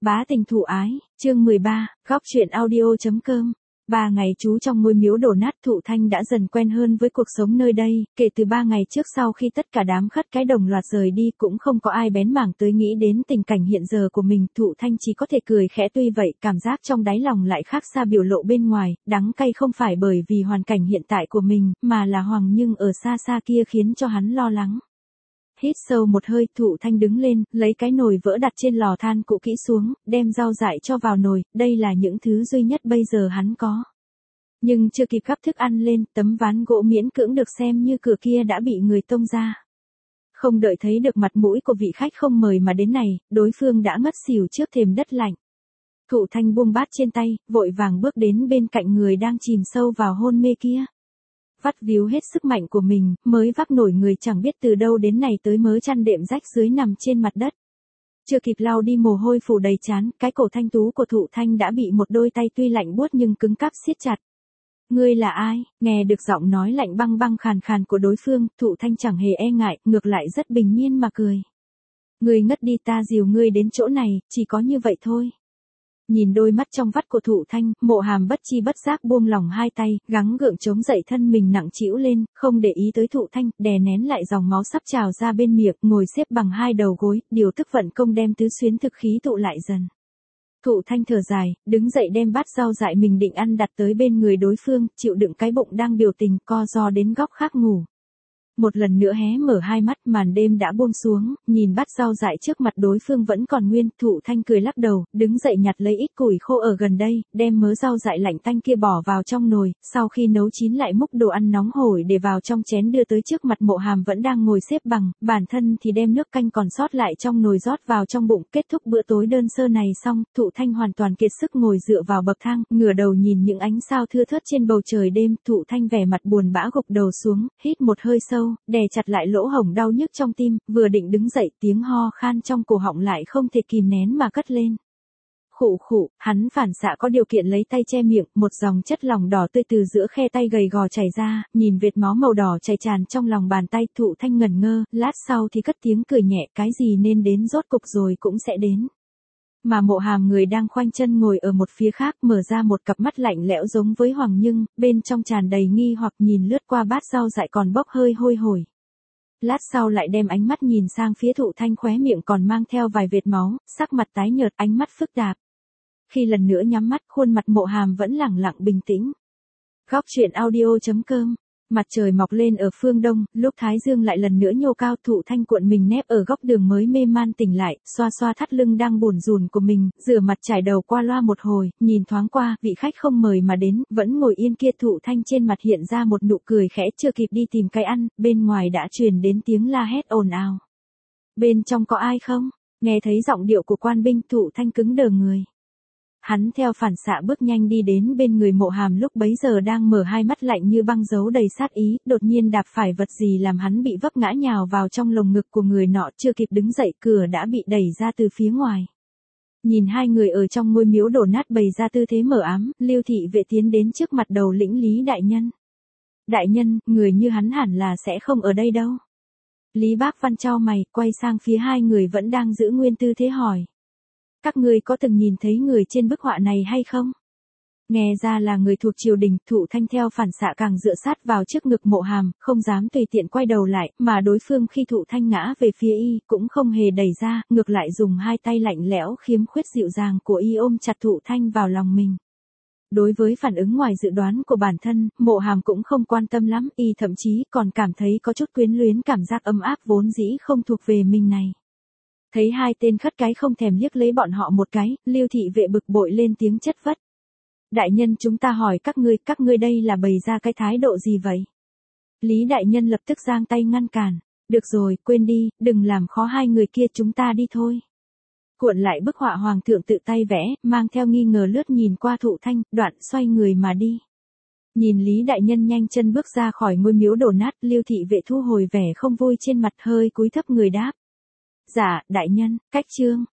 Bá tình thụ ái, chương 13, góc truyện audio.com. 3 ngày trú trong ngôi miếu đổ nát, Thụ Thanh đã dần quen hơn với cuộc sống nơi đây, kể từ 3 ngày trước sau khi tất cả đám khất cái đồng loạt rời đi cũng không có ai bén mảng tới nghĩ đến tình cảnh hiện giờ của mình, Thụ Thanh chỉ có thể cười khẽ, tuy vậy cảm giác trong đáy lòng lại khác xa biểu lộ bên ngoài, đắng cay không phải bởi vì hoàn cảnh hiện tại của mình, mà là Hoàng Nhưng ở xa xa kia khiến cho hắn lo lắng. Hít sâu một hơi, Thụ Thanh đứng lên, lấy cái nồi vỡ đặt trên lò than cũ kỹ xuống, đem rau dại cho vào nồi, đây là những thứ duy nhất bây giờ hắn có. Nhưng chưa kịp gắp thức ăn lên, tấm ván gỗ miễn cưỡng được xem như cửa kia đã bị người tông ra. Không đợi thấy được mặt mũi của vị khách không mời mà đến này, đối phương đã ngất xỉu trước thềm đất lạnh. Thụ Thanh buông bát trên tay, vội vàng bước đến bên cạnh người đang chìm sâu vào hôn mê kia. Vắt víu hết sức mạnh của mình, mới vác nổi người chẳng biết từ đâu đến này tới mớ chăn đệm rách dưới nằm trên mặt đất. Chưa kịp lau đi mồ hôi phủ đầy trán, cái cổ thanh tú của Thụ Thanh đã bị một đôi tay tuy lạnh buốt nhưng cứng cáp siết chặt. Ngươi là ai? Nghe được giọng nói lạnh băng băng khàn khàn của đối phương, Thụ Thanh chẳng hề e ngại, ngược lại rất bình nhiên mà cười. Ngươi ngất đi, ta dìu ngươi đến chỗ này, chỉ có như vậy thôi. Nhìn đôi mắt trong vắt của Thụ Thanh, Mộ Hàm bất chi bất giác buông lỏng hai tay, gắng gượng chống dậy thân mình nặng trĩu lên, không để ý tới Thụ Thanh, đè nén lại dòng máu sắp trào ra bên miệng, ngồi xếp bằng hai đầu gối, điều tức vận công đem tứ xuyến thực khí tụ lại dần. Thụ Thanh thở dài, đứng dậy đem bát rau dại mình định ăn đặt tới bên người đối phương, chịu đựng cái bụng đang biểu tình, co ro đến góc khác ngủ. Một lần nữa hé mở hai mắt, màn đêm đã buông xuống, nhìn bát rau dại trước mặt đối phương vẫn còn nguyên, Thụ Thanh cười lắc đầu, đứng dậy nhặt lấy ít củi khô ở gần đây, đem mớ rau dại lạnh tanh kia bỏ vào trong nồi, sau khi nấu chín lại múc đồ ăn nóng hổi để vào trong chén đưa tới trước mặt Mộ Hàm vẫn đang ngồi xếp bằng, bản thân thì đem nước canh còn sót lại trong nồi rót vào trong bụng. Kết thúc bữa tối đơn sơ này xong, Thụ Thanh hoàn toàn kiệt sức ngồi dựa vào bậc thang, ngửa đầu nhìn những ánh sao thưa thớt trên bầu trời đêm, Thụ Thanh vẻ mặt buồn bã gục đầu xuống, hít một hơi sâu, đè chặt lại lỗ hổng đau nhức trong tim, vừa định đứng dậy, tiếng ho khan trong cổ họng lại không thể kìm nén mà cất lên. Khụ khụ, hắn phản xạ có điều kiện lấy tay che miệng, một dòng chất lỏng đỏ tươi từ giữa khe tay gầy gò chảy ra, nhìn vệt máu màu đỏ chảy tràn trong lòng bàn tay, Thụ Thanh ngẩn ngơ, lát sau thì cất tiếng cười nhẹ, cái gì nên đến rốt cục rồi cũng sẽ đến. Mà Mộ Hàm người đang khoanh chân ngồi ở một phía khác, mở ra một cặp mắt lạnh lẽo giống với Hoàng Nhưng, bên trong tràn đầy nghi hoặc nhìn lướt qua bát rau dại còn bốc hơi hôi hổi. Lát sau lại đem ánh mắt nhìn sang phía Thụ Thanh, khóe miệng còn mang theo vài vệt máu, sắc mặt tái nhợt, ánh mắt phức tạp. Khi lần nữa nhắm mắt, khuôn mặt Mộ Hàm vẫn lẳng lặng bình tĩnh. Góc truyện audio.com. Mặt trời mọc lên ở phương đông, lúc thái dương lại lần nữa nhô cao, Thụ Thanh cuộn mình nép ở góc đường mới mê man tỉnh lại, xoa xoa thắt lưng đang bủn rủn của mình, rửa mặt trải đầu qua loa một hồi, nhìn thoáng qua, vị khách không mời mà đến, vẫn ngồi yên kia, Thụ Thanh trên mặt hiện ra một nụ cười khẽ, chưa kịp đi tìm cái ăn, bên ngoài đã truyền đến tiếng la hét ồn ào. Bên trong có ai không? Nghe thấy giọng điệu của quan binh, Thụ Thanh cứng đờ người. Hắn theo phản xạ bước nhanh đi đến bên người Mộ Hàm lúc bấy giờ đang mở hai mắt lạnh như băng giấu đầy sát ý, đột nhiên đạp phải vật gì làm hắn bị vấp ngã nhào vào trong lồng ngực của người nọ, chưa kịp đứng dậy cửa đã bị đẩy ra từ phía ngoài. Nhìn hai người ở trong ngôi miếu đổ nát bày ra tư thế mờ ám, Lưu thị vệ tiến đến trước mặt đầu lĩnh Lý đại nhân. Đại nhân, người như hắn hẳn là sẽ không ở đây đâu. Lý Bác Văn chau mày, quay sang phía hai người vẫn đang giữ nguyên tư thế hỏi. Các ngươi có từng nhìn thấy người trên bức họa này hay không? Nghe ra là người thuộc triều đình, Thụ Thanh theo phản xạ càng dựa sát vào trước ngực Mộ Hàm, không dám tùy tiện quay đầu lại, mà đối phương khi Thụ Thanh ngã về phía y, cũng không hề đẩy ra, ngược lại dùng hai tay lạnh lẽo khiếm khuyết dịu dàng của y ôm chặt Thụ Thanh vào lòng mình. Đối với phản ứng ngoài dự đoán của bản thân, Mộ Hàm cũng không quan tâm lắm, y thậm chí còn cảm thấy có chút quyến luyến cảm giác ấm áp vốn dĩ không thuộc về mình này. Thấy hai tên khất cái không thèm liếc lấy bọn họ một cái, Lưu thị vệ bực bội lên tiếng chất vấn. Đại nhân, chúng ta hỏi các ngươi đây là bày ra cái thái độ gì vậy? Lý đại nhân lập tức giang tay ngăn cản. Được rồi, quên đi, đừng làm khó hai người kia, chúng ta đi thôi. Cuộn lại bức họa hoàng thượng tự tay vẽ, mang theo nghi ngờ lướt nhìn qua Thụ Thanh, đoạn xoay người mà đi. Nhìn Lý đại nhân nhanh chân bước ra khỏi ngôi miếu đổ nát, Lưu thị vệ thu hồi vẻ không vui trên mặt, hơi cúi thấp người đáp. Dạ, đại nhân, cách chương.